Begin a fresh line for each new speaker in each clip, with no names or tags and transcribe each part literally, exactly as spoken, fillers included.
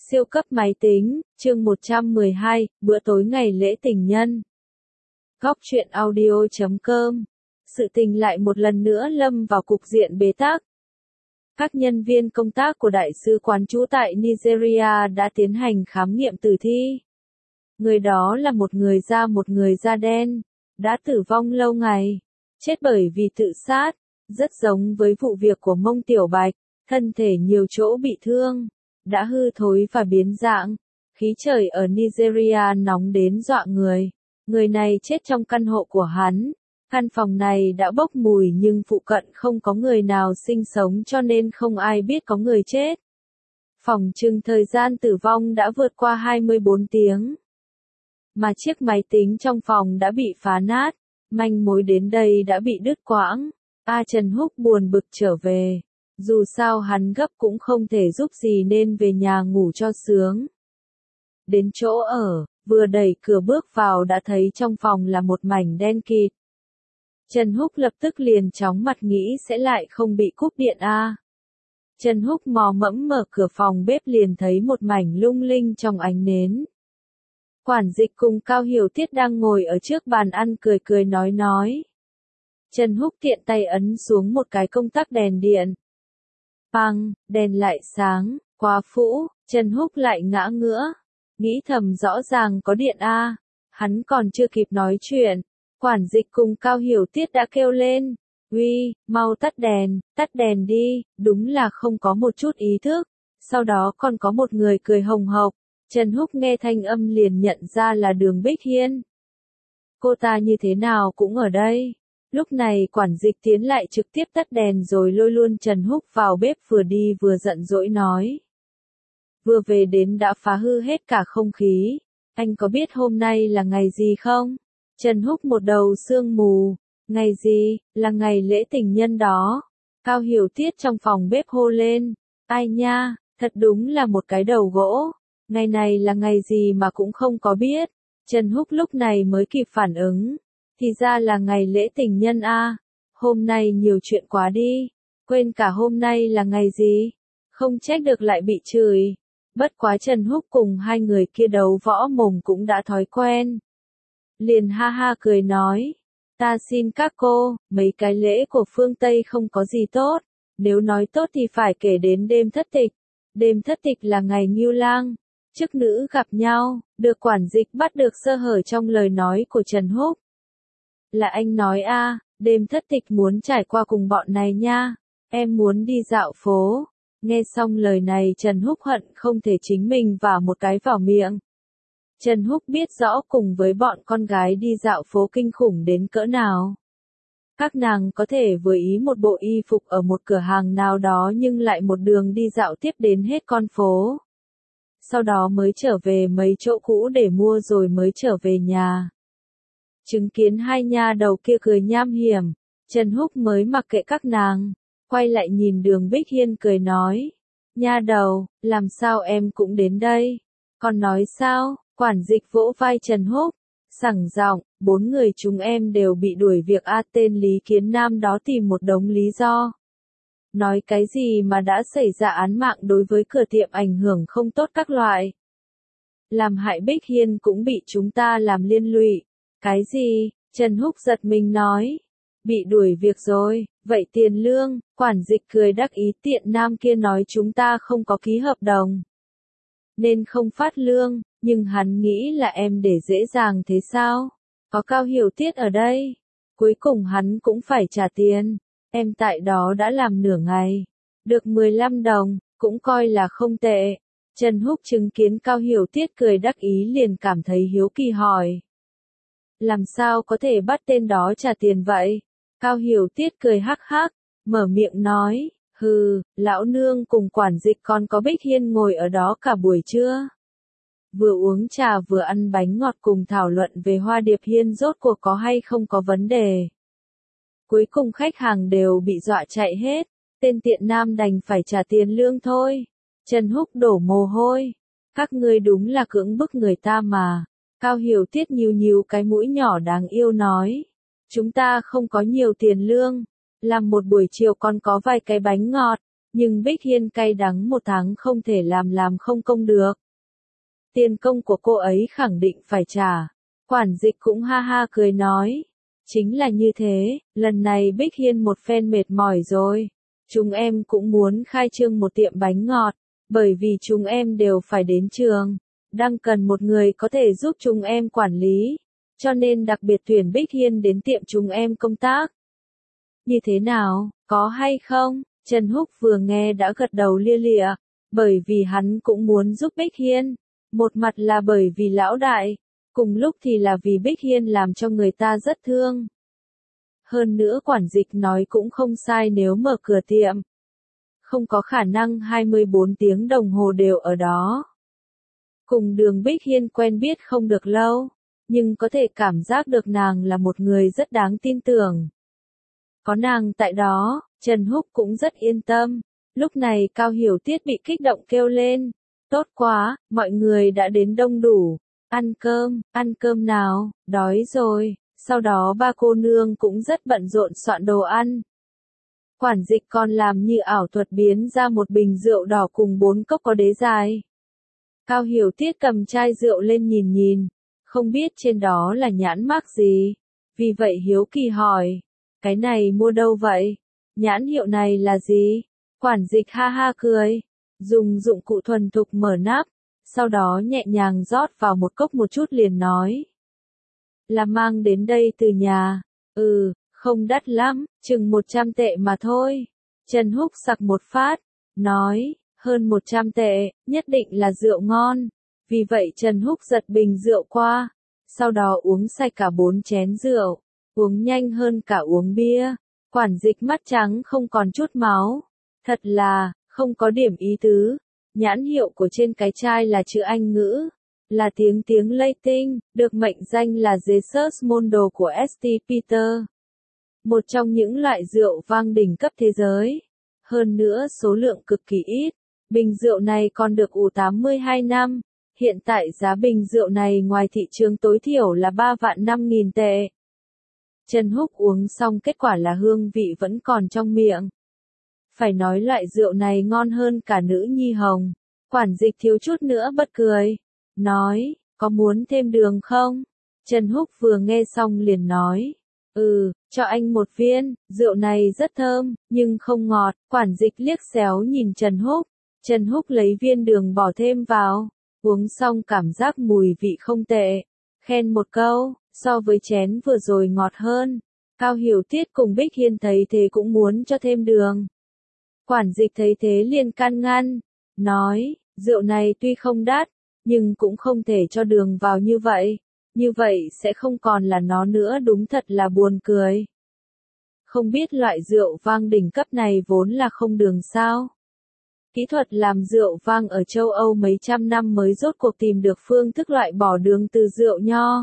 Siêu cấp máy tính, chương một trăm mười hai, bữa tối ngày lễ tình nhân. Góc truyện audio chấm com. Sự tình lại một lần nữa lâm vào cục diện bế tắc. Các nhân viên công tác của Đại sứ quán trú tại Nigeria đã tiến hành khám nghiệm tử thi. Người đó là một người da một người da đen, đã tử vong lâu ngày, chết bởi vì tự sát, rất giống với vụ việc của Mông Tiểu Bạch, thân thể nhiều chỗ bị thương, đã hư thối và biến dạng. Khí trời ở Nigeria nóng đến dọa người. Người này chết trong căn hộ của hắn. Căn phòng này đã bốc mùi nhưng phụ cận không có người nào sinh sống cho nên không ai biết có người chết. Phòng trừng thời gian tử vong đã vượt qua hai mươi bốn tiếng. Mà chiếc máy tính trong phòng đã bị phá nát, manh mối đến đây đã bị đứt quãng. A Trần Húc buồn bực trở về. Dù sao hắn gấp cũng không thể giúp gì nên về nhà ngủ cho sướng. Đến chỗ ở, vừa đẩy cửa bước vào đã thấy trong phòng là một mảnh đen kịt. Trần Húc lập tức liền chóng mặt nghĩ sẽ lại không bị cúp điện a. À. Trần Húc mò mẫm mở cửa phòng bếp liền thấy một mảnh lung linh trong ánh nến. Quản dịch cùng Cao Hiểu Tiết đang ngồi ở trước bàn ăn cười cười nói nói. Trần Húc tiện tay ấn xuống một cái công tắc đèn điện. Băng, đèn lại sáng, quá phũ, Trần Húc lại ngã ngửa. Nghĩ thầm rõ ràng có điện a, à. Hắn còn chưa kịp nói chuyện. Quản dịch cùng Cao Hiểu Tiết đã kêu lên. Uy, mau tắt đèn, tắt đèn đi, đúng là không có một chút ý thức. Sau đó còn có một người cười hồng hộc. Trần Húc nghe thanh âm liền nhận ra là Đường Bích Hiên. Cô ta như thế nào cũng ở đây. Lúc này quản dịch tiến lại trực tiếp tắt đèn rồi lôi luôn Trần Húc vào bếp vừa đi vừa giận dỗi nói. Vừa về đến đã phá hư hết cả không khí. Anh có biết hôm nay là ngày gì không? Trần Húc một đầu sương mù. Ngày gì, là ngày lễ tình nhân đó. Cao Hiểu Tiết trong phòng bếp hô lên. Ai nha, thật đúng là một cái đầu gỗ. Ngày này là ngày gì mà cũng không có biết. Trần Húc lúc này mới kịp phản ứng. Thì ra là ngày lễ tình nhân a. À. Hôm nay nhiều chuyện quá đi. Quên cả hôm nay là ngày gì. Không trách được lại bị chửi. Bất quá Trần Húc cùng hai người kia đấu võ mồm cũng đã thói quen. Liền ha ha cười nói. Ta xin các cô, mấy cái lễ của phương Tây không có gì tốt. Nếu nói tốt thì phải kể đến đêm thất tịch. Đêm thất tịch là ngày Ngưu Lang. Chức nữ gặp nhau, được quản dịch bắt được sơ hở trong lời nói của Trần Húc. Là anh nói a, à, đêm thất tịch muốn trải qua cùng bọn này nha. Em muốn đi dạo phố. Nghe xong lời này Trần Húc hận không thể chính mình vả một cái vào miệng. Trần Húc biết rõ cùng với bọn con gái đi dạo phố kinh khủng đến cỡ nào. Các nàng có thể vừa ý một bộ y phục ở một cửa hàng nào đó nhưng lại một đường đi dạo tiếp đến hết con phố. Sau đó mới trở về mấy chỗ cũ để mua rồi mới trở về nhà. Chứng kiến hai nha đầu kia cười nham hiểm, Trần Húc mới mặc kệ các nàng, quay lại nhìn Đường Bích Hiên cười nói. Nha đầu, làm sao em cũng đến đây? Còn nói sao? Quản dịch vỗ vai Trần Húc, sảng giọng, bốn người chúng em đều bị đuổi việc a. Tên Lý Kiến Nam đó tìm một đống lý do. Nói cái gì mà đã xảy ra án mạng đối với cửa tiệm ảnh hưởng không tốt các loại. Làm hại Bích Hiên cũng bị chúng ta làm liên lụy. Cái gì? Trần Húc giật mình nói. Bị đuổi việc rồi, vậy tiền lương, quản dịch cười đắc ý tiện nam kia nói chúng ta không có ký hợp đồng. Nên không phát lương, nhưng hắn nghĩ là em để dễ dàng thế sao? Có Cao Hiểu Tiết ở đây. Cuối cùng hắn cũng phải trả tiền. Em tại đó đã làm nửa ngày. Được mười lăm đồng, cũng coi là không tệ. Trần Húc chứng kiến Cao Hiểu Tiết cười đắc ý liền cảm thấy hiếu kỳ hỏi. Làm sao có thể bắt tên đó trả tiền vậy? Cao Hiểu Tiết cười hắc hắc, mở miệng nói, hừ, lão nương cùng quản dịch còn có Bích Hiên ngồi ở đó cả buổi trưa. Vừa uống trà vừa ăn bánh ngọt cùng thảo luận về Hoa Điệp Hiên rốt cuộc có hay không có vấn đề. Cuối cùng khách hàng đều bị dọa chạy hết, tên tiện nam đành phải trả tiền lương thôi. Trần Húc đổ mồ hôi. Các ngươi đúng là cưỡng bức người ta mà. Cao Hiểu Tiết nhíu nhíu cái mũi nhỏ đáng yêu nói. Chúng ta không có nhiều tiền lương. Làm một buổi chiều còn có vài cái bánh ngọt. Nhưng Bích Hiên cay đắng một tháng không thể làm làm không công được. Tiền công của cô ấy khẳng định phải trả. Quản dịch cũng ha ha cười nói. Chính là như thế, lần này Bích Hiên một phen mệt mỏi rồi. Chúng em cũng muốn khai trương một tiệm bánh ngọt, bởi vì chúng em đều phải đến trường. Đang cần một người có thể giúp chúng em quản lý, cho nên đặc biệt tuyển Bích Hiên đến tiệm chúng em công tác. Như thế nào, có hay không? Trần Húc vừa nghe đã gật đầu lia lịa, bởi vì hắn cũng muốn giúp Bích Hiên. Một mặt là bởi vì lão đại, cùng lúc thì là vì Bích Hiên làm cho người ta rất thương. Hơn nữa quản dịch nói cũng không sai nếu mở cửa tiệm. Không có khả năng hai mươi bốn tiếng đồng hồ đều ở đó. Cùng Đường Bích Hiên quen biết không được lâu, nhưng có thể cảm giác được nàng là một người rất đáng tin tưởng. Có nàng tại đó, Trần Húc cũng rất yên tâm. Lúc này Cao Hiểu Tiết bị kích động kêu lên. Tốt quá, mọi người đã đến đông đủ. Ăn cơm, ăn cơm nào, đói rồi. Sau đó ba cô nương cũng rất bận rộn soạn đồ ăn. Quản dịch còn làm như ảo thuật biến ra một bình rượu đỏ cùng bốn cốc có đế dài. Cao Hiểu Tiết cầm chai rượu lên nhìn nhìn, không biết trên đó là nhãn mác gì. Vì vậy hiếu kỳ hỏi, cái này mua đâu vậy? Nhãn hiệu này là gì? Quản dịch ha ha cười, dùng dụng cụ thuần thục mở nắp, sau đó nhẹ nhàng rót vào một cốc một chút liền nói. Là mang đến đây từ nhà, ừ, không đắt lắm, chừng một trăm tệ mà thôi. Trần Húc sặc một phát, nói, hơn một trăm tệ, nhất định là rượu ngon. Vì vậy Trần Húc giật bình rượu qua, sau đó uống sạch cả bốn chén rượu, uống nhanh hơn cả uống bia. Quản dịch mắt trắng không còn chút máu. Thật là, không có điểm ý tứ. Nhãn hiệu của trên cái chai là chữ Anh ngữ, là tiếng tiếng Latin, được mệnh danh là Jesus Mondo của Saint Peter. Một trong những loại rượu vang đỉnh cấp thế giới. Hơn nữa số lượng cực kỳ ít. Bình rượu này còn được ủ tám mươi hai năm. Hiện tại giá bình rượu này ngoài thị trường tối thiểu là ba vạn năm nghìn tệ. Trần Húc uống xong kết quả là hương vị vẫn còn trong miệng. Phải nói loại rượu này ngon hơn cả nữ nhi hồng. Quản dịch thiếu chút nữa bật cười. Nói, có muốn thêm đường không? Trần Húc vừa nghe xong liền nói. Ừ, cho anh một viên, rượu này rất thơm, nhưng không ngọt. Quản dịch liếc xéo nhìn Trần Húc. Trần Húc lấy viên đường bỏ thêm vào. Uống xong cảm giác mùi vị không tệ. Khen một câu, so với chén vừa rồi ngọt hơn. Cao Hiểu Tiết cùng Bích Hiên thấy thế cũng muốn cho thêm đường. Quản dịch thấy thế liền can ngăn. Nói, rượu này tuy không đắt, nhưng cũng không thể cho đường vào như vậy. Như vậy sẽ không còn là nó nữa, đúng thật là buồn cười. Không biết loại rượu vang đỉnh cấp này vốn là không đường sao? Kỹ thuật làm rượu vang ở châu Âu mấy trăm năm mới rốt cuộc tìm được phương thức loại bỏ đường từ rượu nho.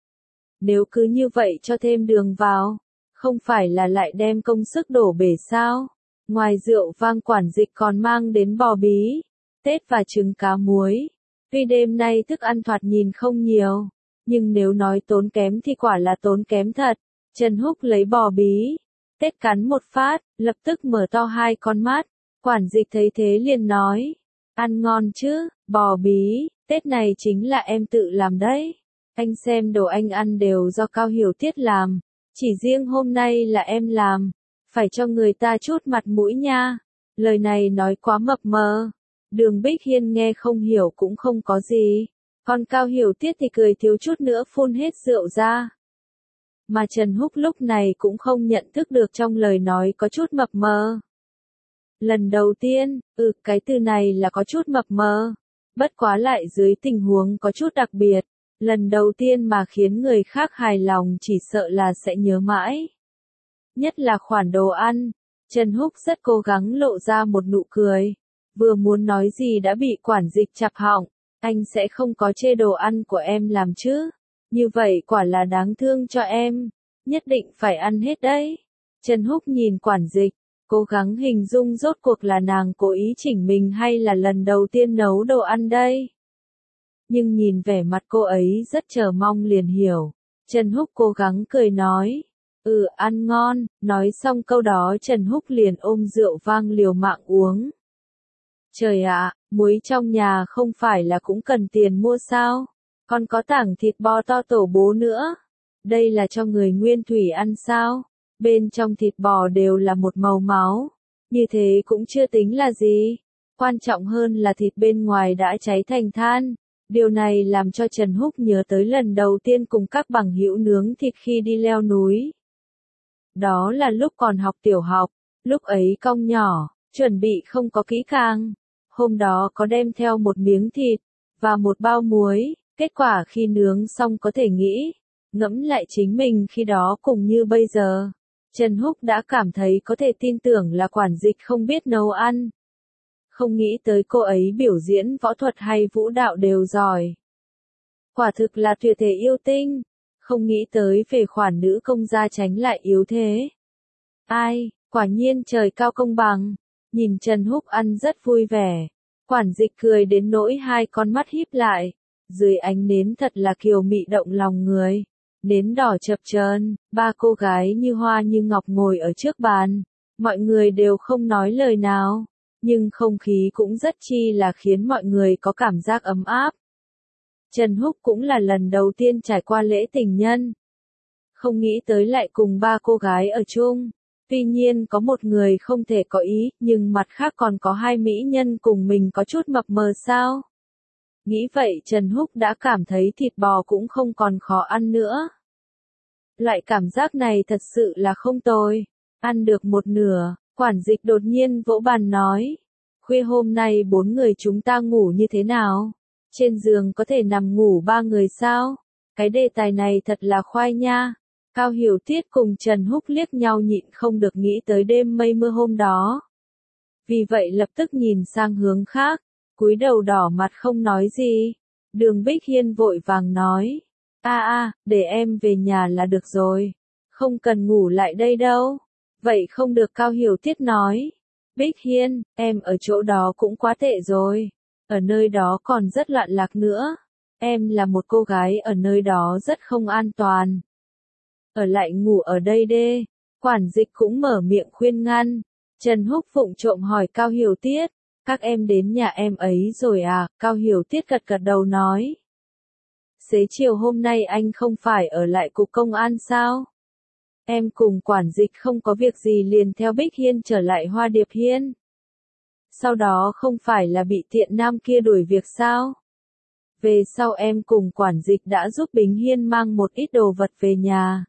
Nếu cứ như vậy cho thêm đường vào, không phải là lại đem công sức đổ bể sao? Ngoài rượu vang quản dịch còn mang đến bò bí, tết và trứng cá muối. Tuy đêm nay thức ăn thoạt nhìn không nhiều, nhưng nếu nói tốn kém thì quả là tốn kém thật. Trần Húc lấy bò bí, tết cắn một phát, lập tức mở to hai con mắt. Quản dịch thấy thế liền nói, ăn ngon chứ, bò bí, tết này chính là em tự làm đấy. Anh xem đồ anh ăn đều do Cao Hiểu Tiết làm, chỉ riêng hôm nay là em làm, phải cho người ta chút mặt mũi nha. Lời này nói quá mập mờ. Đường Bích Hiên nghe không hiểu cũng không có gì, còn Cao Hiểu Tiết thì cười thiếu chút nữa phun hết rượu ra. Mà Trần Húc lúc này cũng không nhận thức được trong lời nói có chút mập mờ. Lần đầu tiên, ừ, cái từ này là có chút mập mờ. Bất quá lại dưới tình huống có chút đặc biệt. Lần đầu tiên mà khiến người khác hài lòng chỉ sợ là sẽ nhớ mãi. Nhất là khoản đồ ăn. Trần Húc rất cố gắng lộ ra một nụ cười. Vừa muốn nói gì đã bị quản dịch chặt họng. Anh sẽ không có chê đồ ăn của em làm chứ. Như vậy quả là đáng thương cho em. Nhất định phải ăn hết đấy. Trần Húc nhìn quản dịch. Cố gắng hình dung rốt cuộc là nàng cố ý chỉnh mình hay là lần đầu tiên nấu đồ ăn đây. Nhưng nhìn vẻ mặt cô ấy rất chờ mong liền hiểu. Trần Húc cố gắng cười nói. Ừ, ăn ngon, nói xong câu đó Trần Húc liền ôm rượu vang liều mạng uống. Trời ạ, muối trong nhà không phải là cũng cần tiền mua sao? Còn có tảng thịt bò to tổ bố nữa. Đây là cho người nguyên thủy ăn sao? Bên trong thịt bò đều là một màu máu. Như thế cũng chưa tính là gì. Quan trọng hơn là thịt bên ngoài đã cháy thành than. Điều này làm cho Trần Húc nhớ tới lần đầu tiên cùng các bằng hữu nướng thịt khi đi leo núi. Đó là lúc còn học tiểu học, lúc ấy cong nhỏ, chuẩn bị không có kỹ càng. Hôm đó có đem theo một miếng thịt, và một bao muối, kết quả khi nướng xong có thể nghĩ, ngẫm lại chính mình khi đó cùng như bây giờ. Trần Húc đã cảm thấy có thể tin tưởng là quản dịch không biết nấu ăn. Không nghĩ tới cô ấy biểu diễn võ thuật hay vũ đạo đều giỏi. Quả thực là tuyệt thể yêu tinh. Không nghĩ tới về khoản nữ công gia tránh lại yếu thế. Ai, quả nhiên trời cao công bằng. Nhìn Trần Húc ăn rất vui vẻ. Quản dịch cười đến nỗi hai con mắt híp lại. Dưới ánh nến thật là kiều mị động lòng người. Nến đỏ chập chờn, ba cô gái như hoa như ngọc ngồi ở trước bàn. Mọi người đều không nói lời nào. Nhưng không khí cũng rất chi là khiến mọi người có cảm giác ấm áp. Trần Húc cũng là lần đầu tiên trải qua lễ tình nhân. Không nghĩ tới lại cùng ba cô gái ở chung. Tuy nhiên có một người không thể có ý, nhưng mặt khác còn có hai mỹ nhân cùng mình có chút mập mờ sao. Nghĩ vậy Trần Húc đã cảm thấy thịt bò cũng không còn khó ăn nữa. Loại cảm giác này thật sự là không tồi. Ăn được một nửa, quản dịch đột nhiên vỗ bàn nói. Khuya hôm nay bốn người chúng ta ngủ như thế nào? Trên giường có thể nằm ngủ ba người sao? Cái đề tài này thật là khoai nha. Cao Hiểu Tiết cùng Trần Húc liếc nhau nhịn không được nghĩ tới đêm mây mưa hôm đó. Vì vậy lập tức nhìn sang hướng khác, cúi đầu đỏ mặt không nói gì. Đường Bích Hiên vội vàng nói. A a, để em về nhà là được rồi. Không cần ngủ lại đây đâu. Vậy không được, Cao Hiểu Tiết nói. Bích Hiên, em ở chỗ đó cũng quá tệ rồi. Ở nơi đó còn rất loạn lạc nữa. Em là một cô gái ở nơi đó rất không an toàn. Ở lại ngủ ở đây đê. Quản dịch cũng mở miệng khuyên ngăn. Trần Húc vụng trộm hỏi Cao Hiểu Tiết. Các em đến nhà em ấy rồi à? Cao Hiểu Tiết gật gật đầu nói. Xế chiều hôm nay anh không phải ở lại cục công an sao? Em cùng quản dịch không có việc gì liền theo Bích Hiên trở lại Hoa Điệp Hiên. Sau đó không phải là bị tiện nam kia đuổi việc sao? Về sau em cùng quản dịch đã giúp Bính Hiên mang một ít đồ vật về nhà.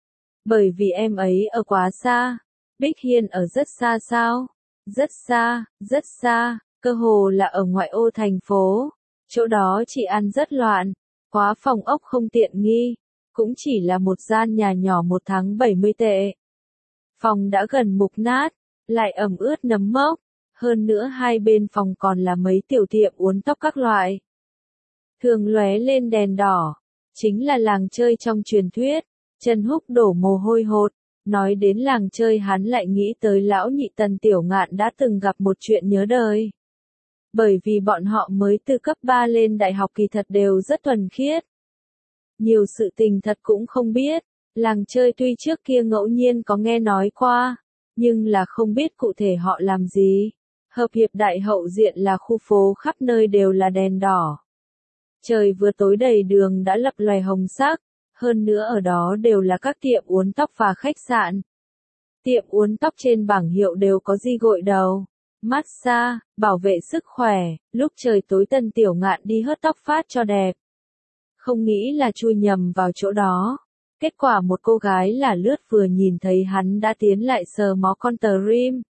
Bởi vì em ấy ở quá xa. Bích Hiên ở rất xa sao? Rất xa, rất xa, cơ hồ là ở ngoại ô thành phố. Chỗ đó chị ăn rất loạn, quá phòng ốc không tiện nghi. Cũng chỉ là một gian nhà nhỏ một tháng bảy mươi tệ. Phòng đã gần mục nát, lại ẩm ướt nấm mốc. Hơn nữa hai bên phòng còn là mấy tiểu tiệm uốn tóc các loại. Thường lóe lên đèn đỏ. Chính là làng chơi trong truyền thuyết. Trần Húc đổ mồ hôi hột. Nói đến làng chơi hắn lại nghĩ tới lão nhị Tần Tiểu Ngạn đã từng gặp một chuyện nhớ đời. Bởi vì bọn họ mới từ cấp ba lên đại học kỳ thật đều rất thuần khiết. Nhiều sự tình thật cũng không biết. Làng chơi tuy trước kia ngẫu nhiên có nghe nói qua. Nhưng là không biết cụ thể họ làm gì. Hợp Hiệp Đại hậu diện là khu phố khắp nơi đều là đèn đỏ. Trời vừa tối đầy đường đã lập loè hồng sắc. Hơn nữa ở đó đều là các tiệm uốn tóc và khách sạn. Tiệm uốn tóc trên bảng hiệu đều có di gội đầu, massage, bảo vệ sức khỏe. Lúc trời tối Tần Tiểu Ngạn đi hớt tóc phát cho đẹp. Không nghĩ là chui nhầm vào chỗ đó. Kết quả một cô gái là lướt vừa nhìn thấy hắn đã tiến lại sờ mó con tờ rim.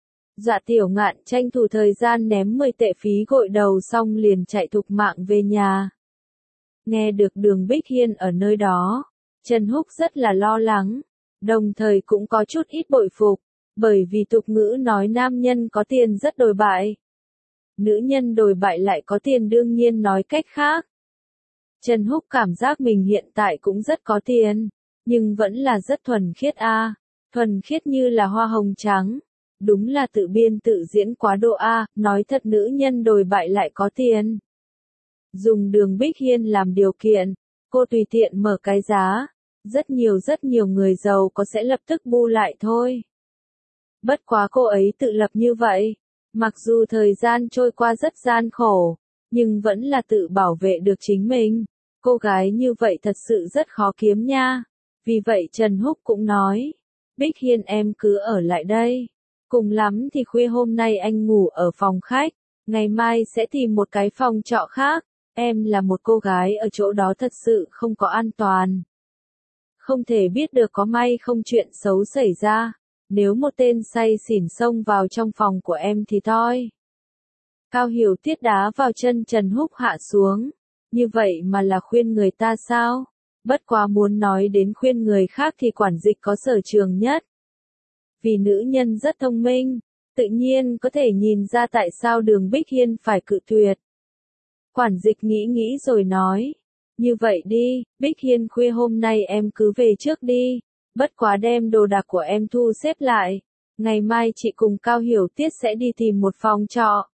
Dạ Tiểu Ngạn tranh thủ thời gian ném mười tệ phí gội đầu xong liền chạy thục mạng về nhà. Nghe được Đường Bích Hiên ở nơi đó, Trần Húc rất là lo lắng, đồng thời cũng có chút ít bội phục, bởi vì tục ngữ nói nam nhân có tiền rất đồi bại. Nữ nhân đồi bại lại có tiền, đương nhiên nói cách khác. Trần Húc cảm giác mình hiện tại cũng rất có tiền, nhưng vẫn là rất thuần khiết a, à. Thuần khiết như là hoa hồng trắng. Đúng là tự biên tự diễn quá độ a, à. Nói thật, nữ nhân đồi bại lại có tiền. Dùng Đường Bích Hiên làm điều kiện, cô tùy tiện mở cái giá, Rất nhiều rất nhiều người giàu có sẽ lập tức bu lại thôi. Bất quá cô ấy tự lập như vậy, mặc dù thời gian trôi qua rất gian khổ, nhưng vẫn là tự bảo vệ được chính mình. Cô gái như vậy thật sự rất khó kiếm nha. Vì vậy Trần Húc cũng nói, Bích Hiên em cứ ở lại đây. Cùng lắm thì khuya hôm nay anh ngủ ở phòng khách, ngày mai sẽ tìm một cái phòng trọ khác. Em là một cô gái ở chỗ đó thật sự không có an toàn. Không thể biết được có may không chuyện xấu xảy ra. Nếu một tên say xỉn xông vào trong phòng của em thì thôi. Cao Hiểu Tiết đá vào chân Trần Húc hạ xuống. Như vậy mà là khuyên người ta sao? Bất quá muốn nói đến khuyên người khác thì quản dịch có sở trường nhất. Vì nữ nhân rất thông minh, tự nhiên có thể nhìn ra tại sao Đường Bích Hiên phải cự tuyệt. Quản dịch nghĩ nghĩ rồi nói, như vậy đi, Bích Hiên khuya hôm nay em cứ về trước đi, bất quá đem đồ đạc của em thu xếp lại, ngày mai chị cùng Cao Hiểu Tiết sẽ đi tìm một phòng trọ.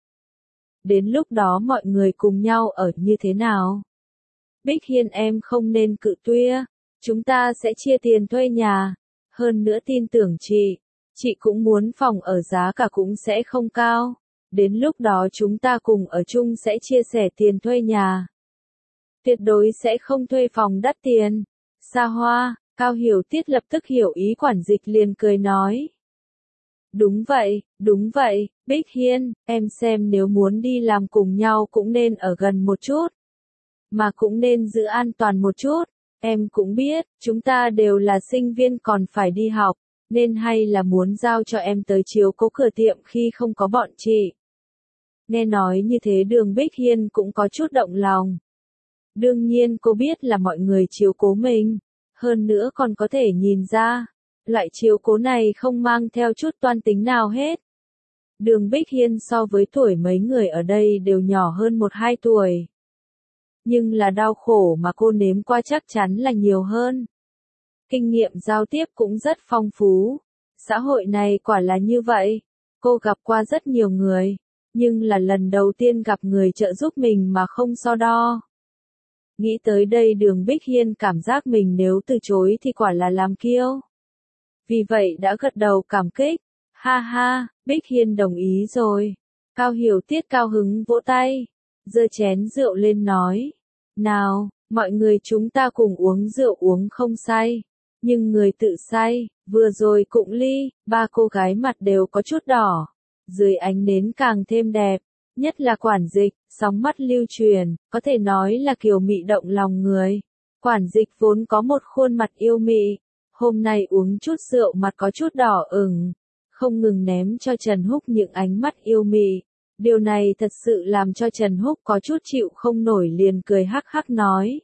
Đến lúc đó mọi người cùng nhau ở như thế nào? Bích Hiên em không nên cự tuyệt, chúng ta sẽ chia tiền thuê nhà, hơn nữa tin tưởng chị, chị cũng muốn phòng ở giá cả cũng sẽ không cao, đến lúc đó chúng ta cùng ở chung sẽ chia sẻ tiền thuê nhà. Tuyệt đối sẽ không thuê phòng đắt tiền, xa hoa. Cao Hiểu Tiết lập tức hiểu ý quản dịch liền cười nói. Đúng vậy, đúng vậy, Bích Hiên, em xem nếu muốn đi làm cùng nhau cũng nên ở gần một chút. Mà cũng nên giữ an toàn một chút, em cũng biết, chúng ta đều là sinh viên còn phải đi học, nên hay là muốn giao cho em tới chiếu cố cửa tiệm khi không có bọn chị. Nghe nói như thế Đường Bích Hiên cũng có chút động lòng. Đương nhiên cô biết là mọi người chiếu cố mình. Hơn nữa còn có thể nhìn ra, loại chiếu cố này không mang theo chút toan tính nào hết. Đường Bích Hiên so với tuổi mấy người ở đây đều nhỏ hơn một hai tuổi. Nhưng là đau khổ mà cô nếm qua chắc chắn là nhiều hơn. Kinh nghiệm giao tiếp cũng rất phong phú. Xã hội này quả là như vậy. Cô gặp qua rất nhiều người, nhưng là lần đầu tiên gặp người trợ giúp mình mà không so đo. Nghĩ tới đây Đường Bích Hiên cảm giác mình nếu từ chối thì quả là làm kiêu. Vì vậy đã gật đầu cảm kích. Ha ha, Bích Hiên đồng ý rồi. Cao Hiểu Tiết cao hứng vỗ tay, giơ chén rượu lên nói. Nào, mọi người chúng ta cùng uống rượu uống không say. Nhưng người tự say, vừa rồi cụng ly, ba cô gái mặt đều có chút đỏ. Dưới ánh nến càng thêm đẹp. Nhất là quản dịch, sóng mắt lưu truyền, có thể nói là kiều mị động lòng người. Quản dịch vốn có một khuôn mặt yêu mị, hôm nay uống chút rượu mặt có chút đỏ ửng, không ngừng ném cho Trần Húc những ánh mắt yêu mị. Điều này thật sự làm cho Trần Húc có chút chịu không nổi liền cười hắc hắc nói.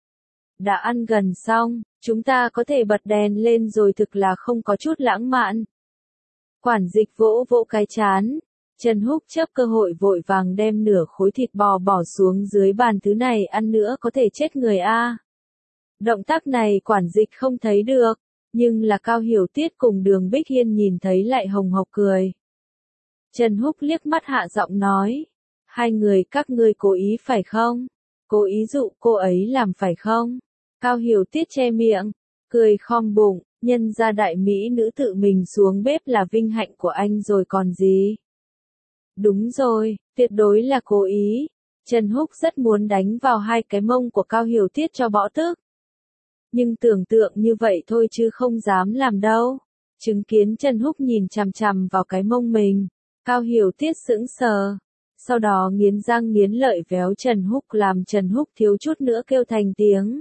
Đã ăn gần xong, chúng ta có thể bật đèn lên rồi thực là không có chút lãng mạn. Quản dịch vỗ vỗ cái chán. Trần Húc chớp cơ hội vội vàng đem nửa khối thịt bò bỏ xuống dưới bàn thứ này ăn nữa có thể chết người a. Động tác này quản dịch không thấy được, nhưng là Cao Hiểu Tiết cùng Đường Bích Hiên nhìn thấy lại hồng hộc cười. Trần Húc liếc mắt hạ giọng nói, hai người các ngươi cố ý phải không? Cố ý dụ cô ấy làm phải không? Cao Hiểu Tiết che miệng, cười khom bụng, nhân ra đại mỹ nữ tự mình xuống bếp là vinh hạnh của anh rồi còn gì? Đúng rồi, tuyệt đối là cố ý. Trần Húc rất muốn đánh vào hai cái mông của Cao Hiểu Tiết cho bỏ tức. Nhưng tưởng tượng như vậy thôi chứ không dám làm đâu. Chứng kiến Trần Húc nhìn chằm chằm vào cái mông mình, Cao Hiểu Tiết sững sờ. Sau đó nghiến răng nghiến lợi véo Trần Húc làm Trần Húc thiếu chút nữa kêu thành tiếng.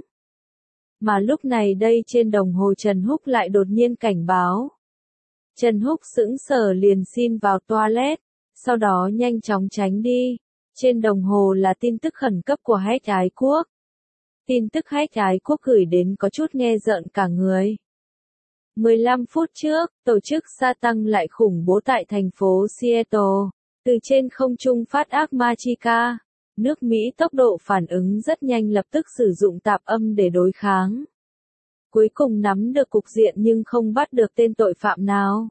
Mà lúc này đây trên đồng hồ Trần Húc lại đột nhiên cảnh báo. Trần Húc sững sờ liền xin vào toilet. Sau đó nhanh chóng tránh đi. Trên đồng hồ là tin tức khẩn cấp của Hách Ái Quốc. Tin tức Hách Ái Quốc gửi đến có chút nghe rợn cả người. mười lăm phút trước, tổ chức sa tăng lại khủng bố tại thành phố Seattle. Từ trên không trung phát ác ma chi ca. Nước Mỹ tốc độ phản ứng rất nhanh lập tức sử dụng tạp âm để đối kháng. Cuối cùng nắm được cục diện nhưng không bắt được tên tội phạm nào.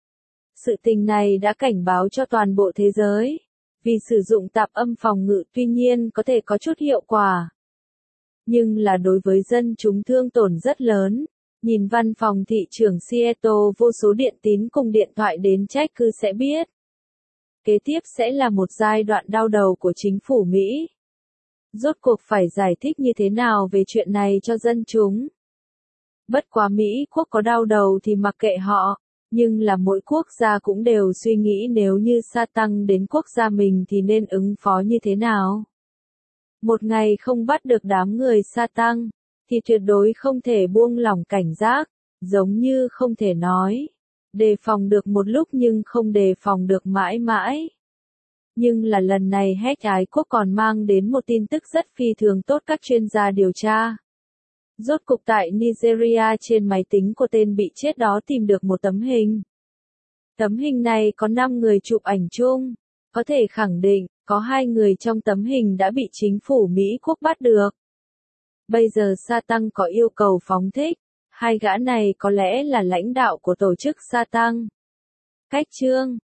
Sự tình này đã cảnh báo cho toàn bộ thế giới, vì sử dụng tạp âm phòng ngự tuy nhiên có thể có chút hiệu quả. nhưng là đối với dân chúng thương tổn rất lớn. Nhìn văn phòng thị trưởng Seattle vô số điện tín cùng điện thoại đến trách cứ sẽ biết. Kế tiếp sẽ là một giai đoạn đau đầu của chính phủ Mỹ. Rốt cuộc phải giải thích như thế nào về chuyện này cho dân chúng. Bất quá Mỹ quốc có đau đầu thì mặc kệ họ, nhưng là mỗi quốc gia cũng đều suy nghĩ nếu như sa tăng đến quốc gia mình thì nên ứng phó như thế nào. Một ngày không bắt được đám người sa tăng, thì tuyệt đối không thể buông lỏng cảnh giác, giống như không thể nói. Đề phòng được một lúc nhưng không đề phòng được mãi mãi. Nhưng là lần này Hack ái quốc còn mang đến một tin tức rất phi thường tốt các chuyên gia điều tra. Rốt cục tại Nigeria trên máy tính của tên bị chết đó tìm được một tấm hình. Tấm hình này có năm người chụp ảnh chung, có thể khẳng định, có hai người trong tấm hình đã bị chính phủ Mỹ quốc bắt được. Bây giờ sa tăng có yêu cầu phóng thích, hai gã này có lẽ là lãnh đạo của tổ chức sa tăng. Cách chương